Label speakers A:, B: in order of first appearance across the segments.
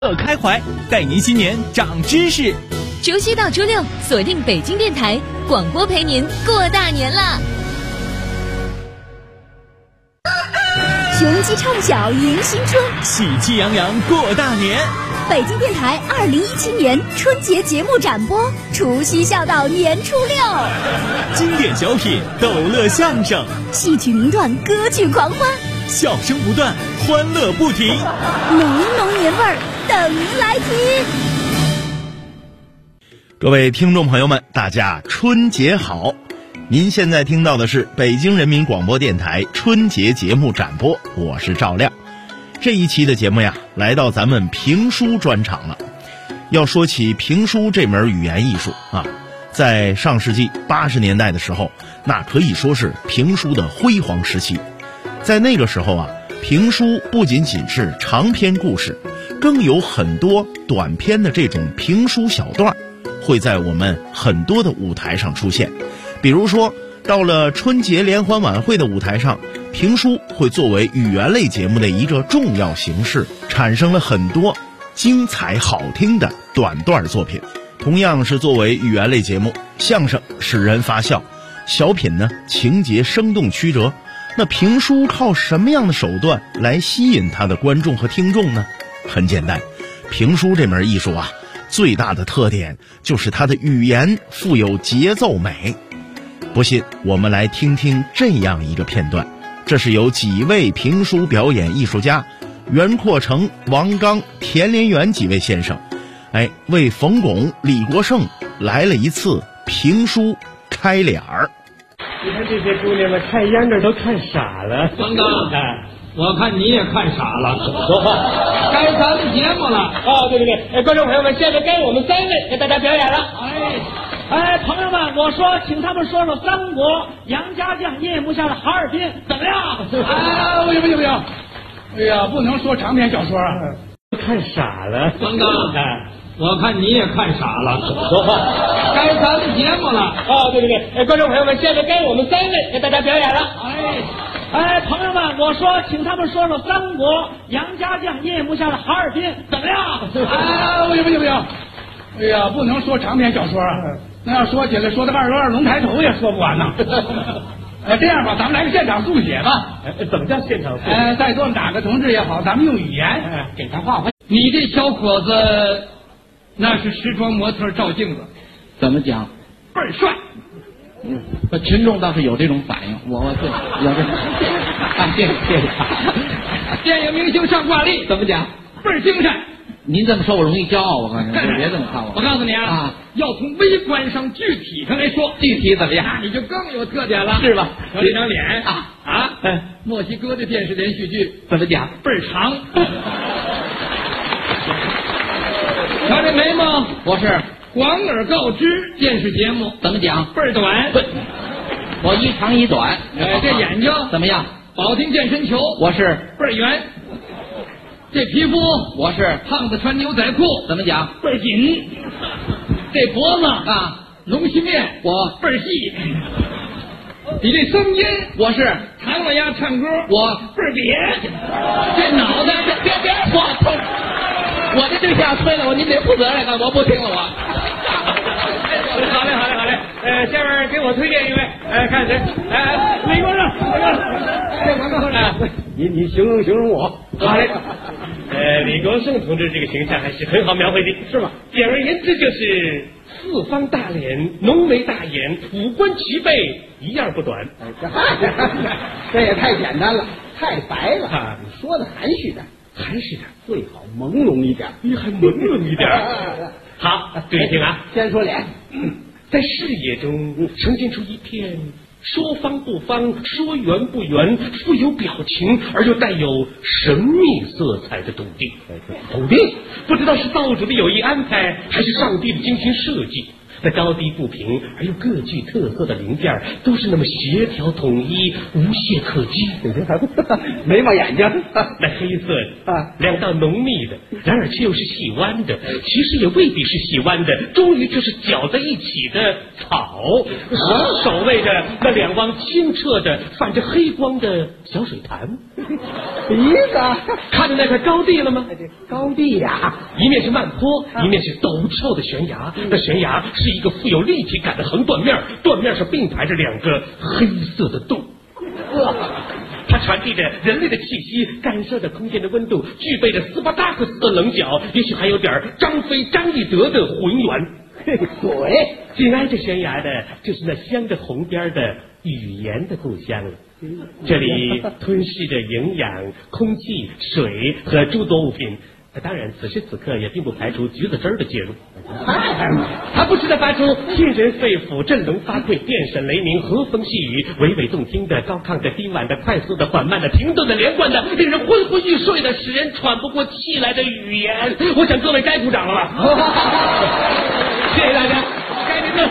A: 乐开怀，带您新年长知识。
B: 周7到周6，锁定北京电台广播，陪您过大年啦！
C: 雄鸡唱响迎新春，
A: 喜气洋洋过大年。
C: 北京电台2017年春节节目展播，除夕笑到年初6，
A: 经典小品、逗乐相声、
C: 戏曲名段、歌曲狂欢，
A: 笑声不断，欢乐不停，
C: 浓浓年味儿等您来听。
D: 各位听众朋友们，大家春节好！您现在听到的是北京人民广播电台春节节目展播，我是赵亮。这一期的节目呀，来到咱们评书专场了。要说起评书这门语言艺术啊，在上世纪80年代的时候，那可以说是评书的辉煌时期。在那个时候啊，评书不仅仅是长篇故事，更有很多短篇的这种评书小段，会在我们很多的舞台上出现。比如说到了春节联欢晚会的舞台上，评书会作为语言类节目的一个重要形式，产生了很多精彩好听的短段作品。同样是作为语言类节目，相声使人发笑，小品呢情节生动曲折，那评书靠什么样的手段来吸引他的观众和听众呢？很简单，评书这门艺术啊，最大的特点就是它的语言富有节奏美。不信，我们来听听这样一个片段，这是由几位评书表演艺术家袁阔成、王刚、田连元几位先生，为冯巩、李国盛来了一次评书开脸儿。
E: 你看这些姑娘们看秧歌都看傻了。
F: 王刚，我看你也看傻了。
E: 说话，
F: 该咱们节目了。
E: 哦，对对对，观众朋友们，现在该我们3位给大家表演了。
G: 朋友们，我说，请他们说说三国杨家将夜幕下的哈尔滨怎么样？
F: 不行！哎呀，不能说长篇小说啊，
E: 看傻了。
F: 王刚，我看你也看傻了。
E: 说话，
F: 该咱们节目了。
E: 哦，对对对，观众朋友们，现在该我们3位给大家表演了。
G: 朋友们，我说，请他们说说三国杨家将夜幕下的哈尔滨怎么样？
F: 不行！哎呀，不能说长篇小说啊，那要说起来，说到22龙抬头也说不完呢。这样吧，咱们来个现场速写吧。
E: 怎么叫现场速写？
F: 在座哪个同志也好，咱们用语言给他画画。你这小伙子，那是时装模特照镜子，
H: 怎么讲？
F: 倍儿帅。
H: 群众倒是有这种反应，我对有这种谢谢。
F: 电影明星上挂历，
H: 怎么讲？
F: 倍儿精神。
H: 您这么说，我容易骄傲。我告诉你，别这么看我。
F: 我告诉你啊，要从微观上、具体上来说，
H: 具体怎么样？
F: 你就更有特点了，
H: 是吧？
F: 瞧这张脸墨西哥的电视连续剧
H: 怎么讲？
F: 倍儿长。瞧这眉毛，
H: 我是
F: 广而告之电视节目
H: 怎么讲？
F: 倍儿短。
H: 我一长一短。
F: 这眼睛
H: 怎么样？
F: 保定健身球，
H: 我是
F: 倍儿圆。这皮肤，
H: 我是
F: 胖子穿牛仔裤，
H: 怎么讲？
F: 倍儿紧。这脖子龙须面，
H: 我
F: 倍儿细。你这声音，
H: 我是
F: 唐老鸭唱歌，
H: 我
F: 倍儿瘪。这脑袋，
H: 别我这对象吹了我，您得负责任了，我不听了我。
E: 好嘞。下面给我推荐一位，看谁？李国盛，你形容我。好嘞。李国盛同志这个形象还是很好描绘的，是吧？简而言之就是四方大脸，浓眉大眼，五官齐备，一样不短。
I: 这也太简单了，太白了。你说的含蓄点，最好朦胧一点。
E: 你还朦胧一点？好，注意听啊。
I: 先说脸，
E: 在视野中呈现出一片说方不方，说圆不圆，富有表情而又带有神秘色彩的笃定。不知道是造主的有意安排，还是上帝的精心设计。那高低不平而又各具特色的零件都是那么协调统一，无懈可击。
I: 眉毛眼睛，
E: 那黑色的两道浓密的，然而却又是细弯的，其实也未必是细弯的，终于就是搅在一起的草。守卫着那两汪清澈的泛着黑光的小水潭。
I: 鼻子
E: 看见那块高地了吗？
I: 高地呀，
E: 一面是慢坡，一面是陡峭的悬崖。那悬崖是一个富有立体感的横断面，断面上并排着两个黑色的洞。它传递着人类的气息，干涉着空间的温度，具备着斯巴达克斯的棱角，也许还有点张飞、张翼德的浑圆。
I: 对，
E: 紧挨着悬崖的就是那镶着红边的语言的故乡了。这里吞噬着营养、空气、水和诸多物品。当然，此时此刻也并不排除橘子汁儿的介入。它不时地发出沁人肺腑、振聋发聩、电闪雷鸣、和风细雨、娓娓动听的、高亢的、低婉的、快速的、缓慢的、停顿的、连贯的、令人昏昏欲睡的、使人喘不过气来的语言。我想各位该鼓掌了吧？谢谢大家，该您了。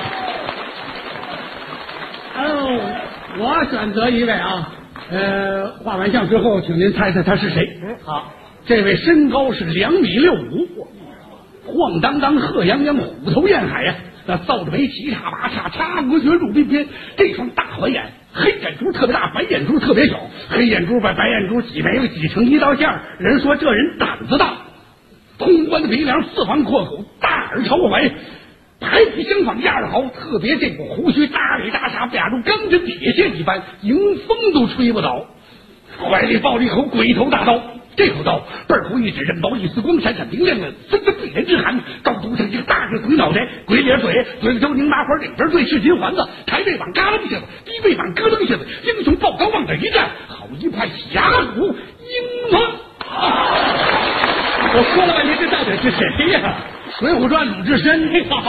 F: 我选择一位啊，画完像之后，请您猜猜他是谁？
I: 好，
F: 这位身高是2.65米，晃荡荡、鹤泱泱、虎头燕海呀，那扫着眉、齐叉八叉、掐骨绝入鬓边，这双大环眼，黑眼珠特别大，白眼珠特别小，黑眼珠把白眼珠挤没了，挤成一道线儿。人说这人胆子大，通关的鼻梁，四方阔口，大耳朝怀。排比相仿，样儿好，特别这股胡须大里大煞，压如钢针铁线一般，迎风都吹不倒。怀里抱着一口鬼头大刀，这口刀背后一指，刃毛一丝光，闪闪明亮的，分得避人之寒。高度像一个大个鬼脑袋，鬼咧嘴，嘴里头拧麻花，两边对是金环子，抬背膀嘎楞一下子，低背膀咯楞一下子，英雄抱高往这一站，好一派侠骨英猛。
E: 我说了半天，这到底是谁呀？
F: 《水浒传》鲁智深。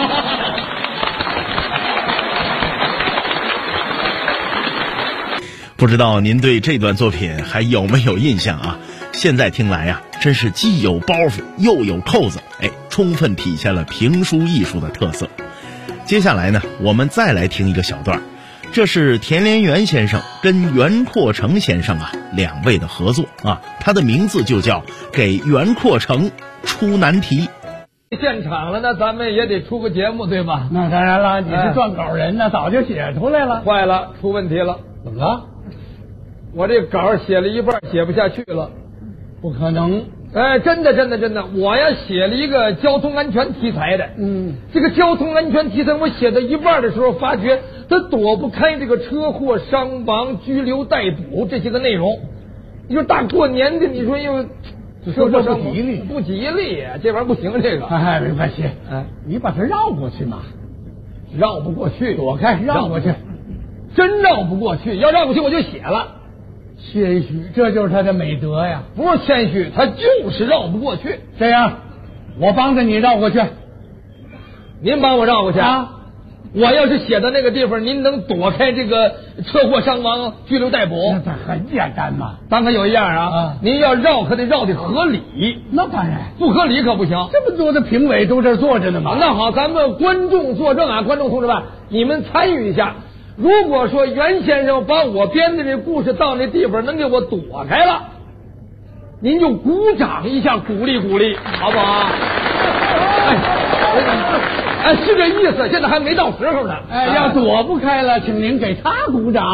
D: 不知道您对这段作品还有没有印象啊？现在听来呀，真是既有包袱又有扣子，充分体现了评书艺术的特色。接下来呢，我们再来听一个小段，这是田连元先生跟袁阔成先生两位的合作啊，他的名字就叫《给袁阔成出难题》。
J: 现场了，那咱们也得出个节目，对吧？
F: 那当然了，你是撰稿人呢，早就写出来了。
J: 坏了，出问题了。
F: 怎么了？
J: 我这稿写了一半，写不下去了。
F: 不可能！
J: 真的，我呀写了一个交通安全题材的。这个交通安全题材，我写到一半的时候，发觉它躲不开这个车祸、伤亡、拘留、逮捕这些个内容。你说大过年的，你说又。
F: 说这不吉利，
J: 不吉利，这玩意儿不行。这个
F: 没关系，你把它绕过去嘛，
J: 绕不过去，
F: 躲开，绕过去，
J: 真绕不过去。要绕过去我就写了，
F: 谦虚，这就是他的美德呀。
J: 不是谦虚，他就是绕不过去。
F: 这样，我帮着你绕过去，
J: 您帮我绕过去啊。我要是写的那个地方，您能躲开这个车祸伤亡、拘留逮捕？
F: 那很简单嘛。
J: 当然有一样啊，您要绕可得绕得合理。
F: 那当然，
J: 不合理可不行。
F: 这么多的评委都这坐着呢嘛。
J: 那好，咱们观众作证啊，观众同志们，你们参与一下。如果说袁先生把我编的这故事到那地方能给我躲开了，您就鼓掌一下，鼓励鼓励，好不好？是这意思，现在还没到时候呢。
F: 要躲不开了，请您给他鼓掌。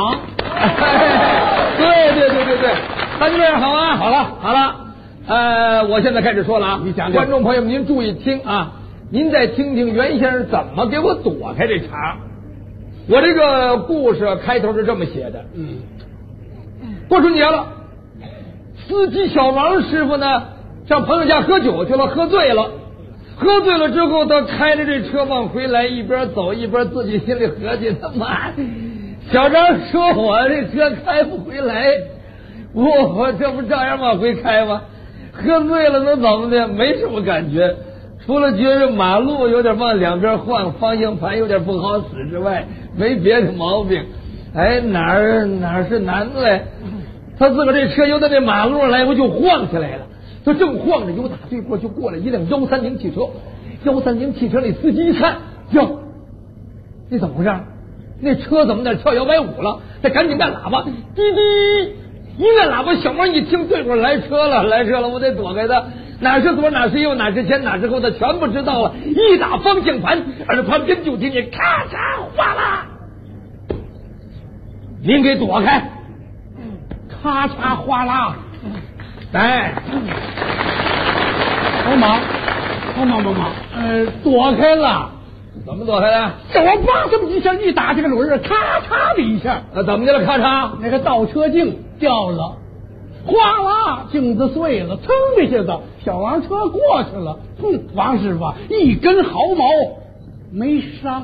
J: 对，那就这样好啊。好了，我现在开始说了啊。
F: 你讲，
J: 观众朋友们，您注意听啊，您再听听袁先生怎么给我躲开这茬。我这个故事开头是这么写的：过春节了，司机小王师傅呢上朋友家喝酒去了，喝醉了之后，他开着这车往回来，一边走一边自己心里合计：他妈，小张说我这车开不回来，我这不照样往回开吗？喝醉了能怎么的？没什么感觉，除了觉着马路有点往两边晃，方向盘有点不好使之外，没别的毛病。哪儿是难的嘞？他自个儿这车由他这马路上来回就晃起来了。他正晃着，由打对过就过来一辆130汽车。130汽车那司机一看，哟，这怎么回事？那车怎么在跳摇摆舞了？他赶紧按喇叭，滴滴，一按喇叭，小王一听对过来车了，我得躲开他。哪是左，哪是右，哪是前，哪是后，他全不知道了。一打方向盘，耳旁边就听见咔嚓哗啦，您给躲开。
F: 咔嚓哗啦，
J: 来，
F: 忙，躲开了。
J: 怎么躲开的？
F: 小王叭这么一下一打这个轮儿，咔嚓的一下，
J: 怎么的了？咔嚓，
F: 那个倒车镜掉了，哗啦，镜子碎了，噌的一下子，小王车过去了。王师傅一根毫毛没伤。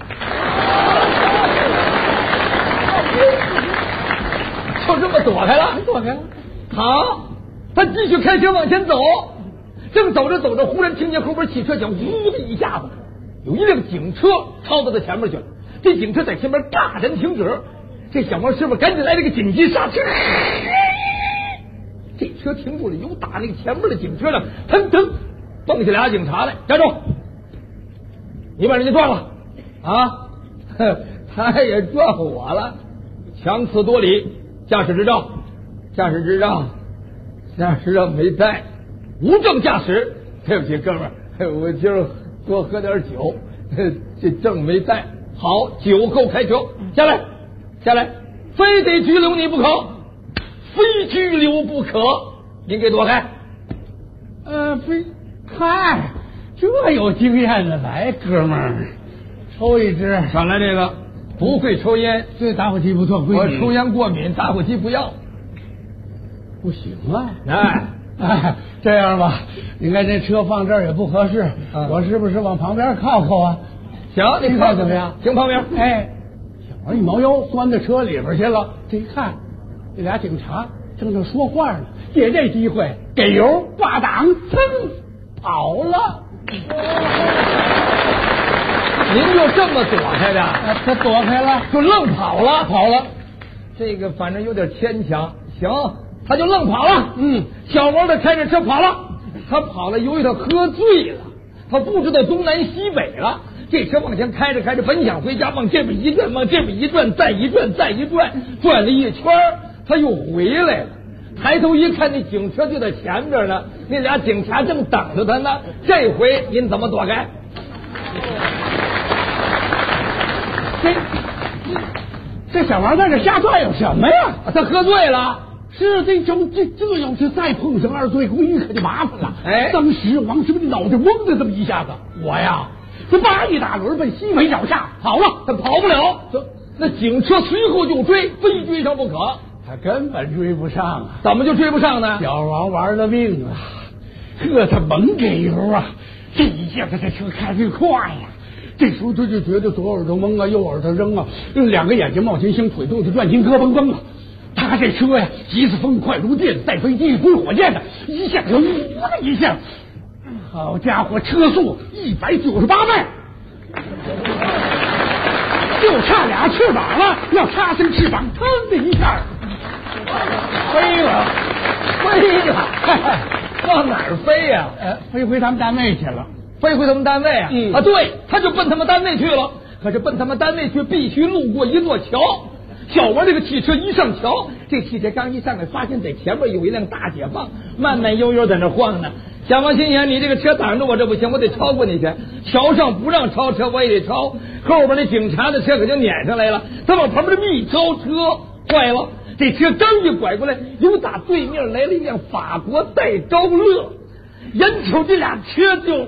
J: 就这么躲开了，好，他继续开车往前走，正走着走着，忽然听见后边汽车响，呜的一下子，有一辆警车超到他前面去了。这警车在前面嘎然停止，这小王师傅赶紧来了个紧急刹车，这车停住了，有打那个前面的警车上，腾腾蹦下俩警察来，站住！你把人家撞了啊？他也撞我了，强词夺理。驾驶执照没带，无证驾驶。对不起，哥们儿，我今儿多喝点酒，这证没带。好，酒后开车，下来，非得拘留你不可，非拘留不可。您给躲开。
F: 嗨，这有经验的，来，哥们儿，抽一支。
J: 上来这个。不会抽烟，
F: 这打火机不错，
J: 我抽烟过敏，打火机不要，
F: 不行啊！
J: 哎，
F: 这样吧，你看这车放这儿也不合适，我是不是往旁边靠啊？
J: 行，你看怎么样？行，旁边。
F: 哎，小王一猫腰钻到车里边去了。这一看，这俩警察正在说话呢，借这机会给油挂档，噌跑了。
J: 您就这么躲开的？
F: 他躲开了，
J: 就愣跑了。这个反正有点牵强。行，他就愣跑了。小王他开着车跑了，他跑了，由于他喝醉了，他不知道东南西北了。这车往前开着，本想回家，往这边一转，再一转，转了一圈，他又回来了。抬头一看，那警车就在前边呢，那俩警察正等着他呢。这回您怎么躲开？
F: 这小王在这瞎转悠什么呀？
J: 他喝醉了。
F: 是这要是再碰上二罪归可就麻烦了。
J: 哎，
F: 当时王师傅的脑袋嗡的这么一下子，我呀，这叭一大轮奔西北脚下跑了，
J: 他跑不了。那警车随后就追，非追上不可。
F: 他根本追不上啊！
J: 怎么就追不上呢？
F: 小王玩了命了，他猛给油啊！这一下子这车开最快呀！这时候他就觉得左耳朵蒙啊，右耳朵扔啊，两个眼睛冒金星，腿肚子转筋，咯嘣嘣啊！他这车呀，急似风，快如电，带飞机，追火箭的，一下就呜的一下，好家伙，车速198迈，就差俩翅膀了，要插上翅膀，腾的一下飞了，
J: 往哪儿飞呀？
F: 飞回他们单位去了。
J: 飞回他们单位啊？对，他就奔他们单位去了。可是奔他们单位去，必须路过一座桥。小王这个汽车一上桥，这汽车刚一上来，发现在前面有一辆大解放，慢慢悠悠在那晃呢。小王心想，你这个车挡着我，这不行，我得超过你去。桥上不让超车，我也得超。后边那警察的车可就撵上来了，他往旁边这么一超车，坏了。这车刚一拐过来，又打对面来了一辆法国戴高乐，眼瞅这俩车就。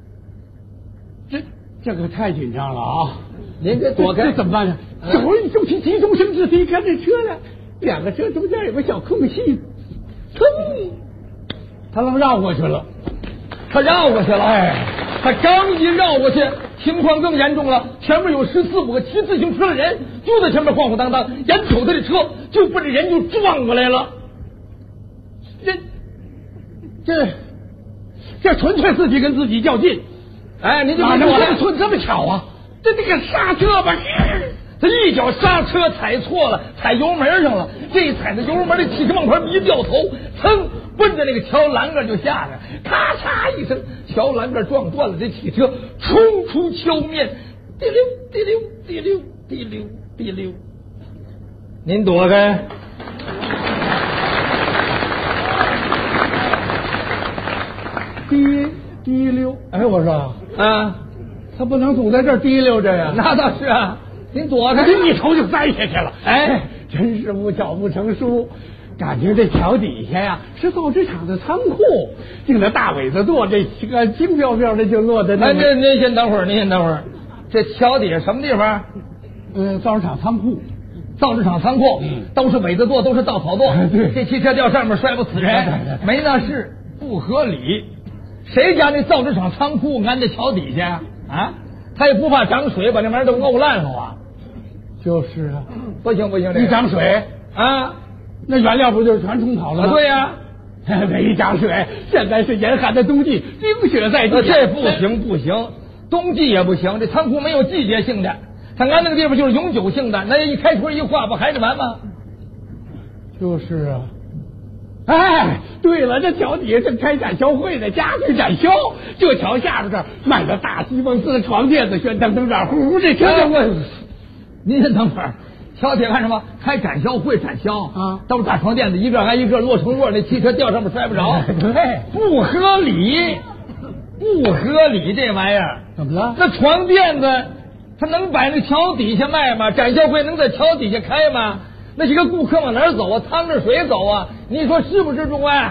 F: 这可太紧张了啊！
J: 您这躲开，
F: 这怎么办呢？小王一重心，急中生智，一看这车呢，两个车中间有个小空隙，噌，他能绕过去了。
J: 他刚一绕过去，情况更严重了。前面有14、15个骑自行车的人，就在前面晃晃荡荡，眼瞅他的车就奔着人就撞过来了。
F: 这纯粹自己跟自己较劲。
J: 哎，您就别说
F: 了，这么巧啊！这个刹车吧，
J: 他一脚刹车踩错了，踩油门上了。这一踩到油门，这汽车往旁一掉头，噌，奔着那个桥栏杆就下来，咔嚓一声，桥栏杆撞断了，这汽车冲出桥面，滴溜滴溜滴溜滴溜滴溜。您躲开。
F: 滴溜，哎，我说
J: 啊，
F: 他不能总在这儿滴溜着呀。
J: 那倒是啊，您躲开，
F: 一头就栽下去了。哎，真是不巧不成书。 感觉这桥底下呀是造纸厂的仓库，净那大苇子垛，这个轻飘飘的就落在那。
J: 您先等会儿，这桥底下什么地方？
F: 造纸厂仓库。
J: 造纸厂仓库，都是苇子垛，都是稻草垛。
F: 对，
J: 这汽车掉上面摔不死人，没那事，不合理。谁家那造纸厂仓库安在桥底下啊？他也不怕涨水，把那玩意儿都沤烂了啊！
F: 就是啊，
J: 不行，
F: 一涨水
J: 啊，
F: 那原料不就是全冲跑了吗？
J: 对呀，
F: 没涨水，现在是严寒的冬季，冰雪在地。
J: 这不行，冬季也不行，这仓库没有季节性的。他安那个地方就是永久性的，那一开春一化不还是完吗？
F: 就是啊。哎，对了，这桥底下正开展销会呢，家具展销。这桥下边这儿卖个大西风丝的床垫子，悬腾灯盏，呼这车就我。
J: 您先等会儿，桥底下干什么？开展销会，展销啊！都是大床垫子，一个挨一个摞成摞，那汽车掉上面摔不着。
F: 对，
J: 不合理，这玩意儿
F: 怎么了？
J: 那床垫子它能摆那桥底下卖吗？展销会能在桥底下开吗？那几个顾客往哪儿走啊？趟着水走啊？你说是不是，众位？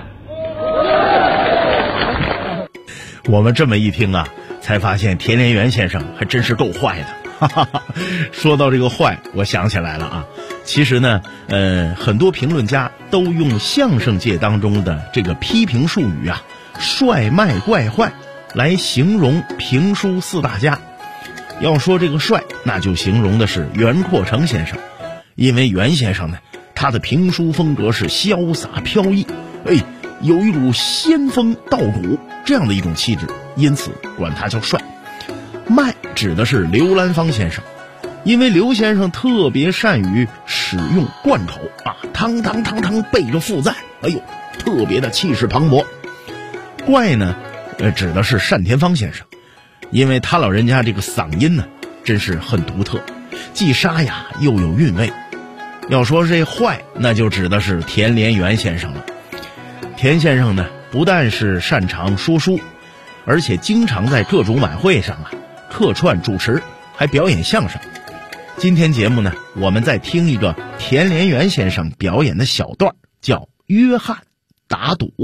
D: 我们这么一听啊，才发现田连元先生还真是够坏的。哈哈哈，说到这个坏，我想起来了啊。其实呢，很多评论家都用相声界当中的这个批评术语啊，帅卖怪坏，来形容评书四大家。要说这个帅，那就形容的是袁阔成先生。因为袁先生呢，他的评书风格是潇洒飘逸，有一股仙风道骨这样的一种气质，因此管他叫帅。卖指的是刘兰芳先生，因为刘先生特别善于使用贯口啊，汤背着负赞，特别的气势磅礴。怪呢，指的是单田芳先生，因为他老人家这个嗓音呢，真是很独特，既沙哑又有韵味。要说这坏，那就指的是田连元先生了。田先生呢，不但是擅长说书，而且经常在各种晚会上啊客串主持，还表演相声。今天节目呢，我们再听一个田连元先生表演的小段，叫《约翰打赌》。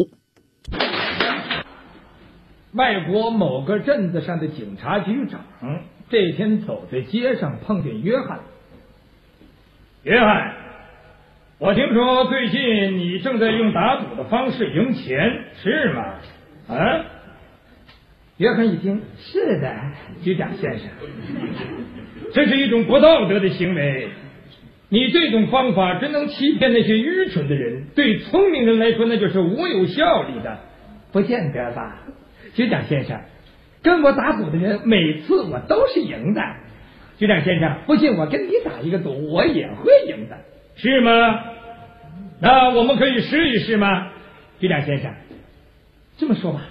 J: 外国某个镇子上的警察局长这天走在街上，碰见约翰。约翰，我听说最近你正在用打赌的方式赢钱，是吗？啊？约翰一听，是的，局长先生，这是一种不道德的行为。你这种方法真能欺骗那些愚蠢的人，对聪明人来说那就是无有效力的。不见得吧，局长先生，跟我打赌的人每次我都是赢的。局长先生，不信我跟你打一个赌，我也会赢的。是吗？那我们可以试一试吗？局长先生，这么说吧，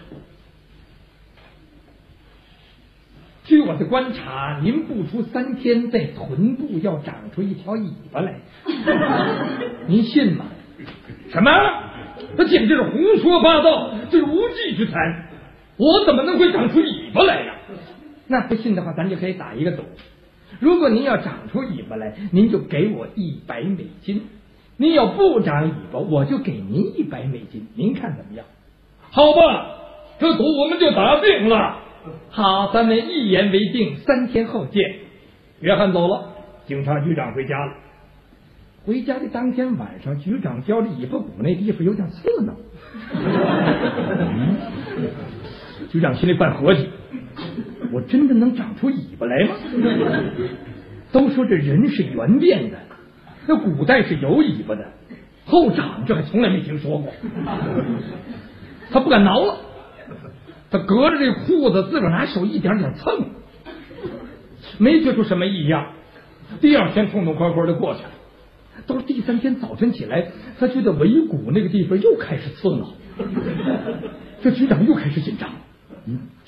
J: 据我的观察，您不出3天，在臀部要长出一条尾巴来，您信吗？什么？这简直是胡说八道，这是无稽之谈！我怎么能会长出尾巴来呀？那不信的话，咱就可以打一个赌。如果您要长出尾巴来，您就给我$100；您要不长尾巴，我就给您$100。您看怎么样？好吧，这赌我们就打定了。好，咱们一言为定，3天后见。约翰走了，警察局长回家了。回家的当天晚上，局长觉得尾巴骨那地方有点刺挠。局长心里犯合计，我真的能长出尾巴来吗？都说这人是圆变的，那古代是有尾巴的，后长这还从来没听说过。他不敢挠了，他隔着这裤子自个儿拿手一点点蹭，没觉出什么异样。第2天痛痛快快的过去了，到了第3天早晨起来，他觉得尾骨那个地方又开始刺挠，这局长又开始紧张。